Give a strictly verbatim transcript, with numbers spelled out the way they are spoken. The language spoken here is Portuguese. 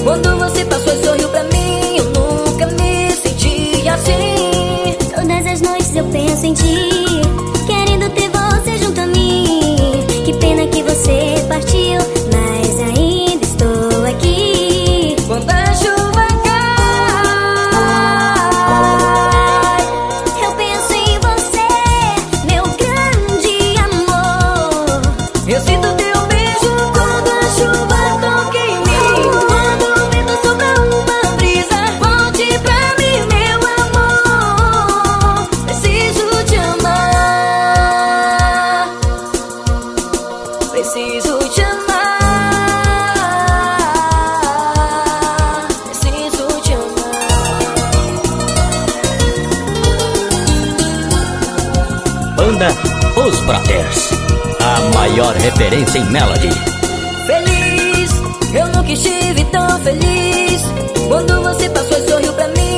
Quando você passou e sorriu pra mim, eu nunca me senti assim. Todas as noites eu penso em ti, querendo ter você junto a mim. Que pena que você partiu, mas ainda estou aqui. Quando a chuva cai, eu penso em você, meu grande amor. eu sinto teu beijo quando a chuva toca em mim. Quando o vento sopra uma brisa, volte pra mim, meu amor. Preciso te amar, preciso te amar, preciso te amar. Banda Os Brothers, a maior referência em melody. Feliz, eu nunca estive tão feliz. Quando você passou e sorriu pra mim,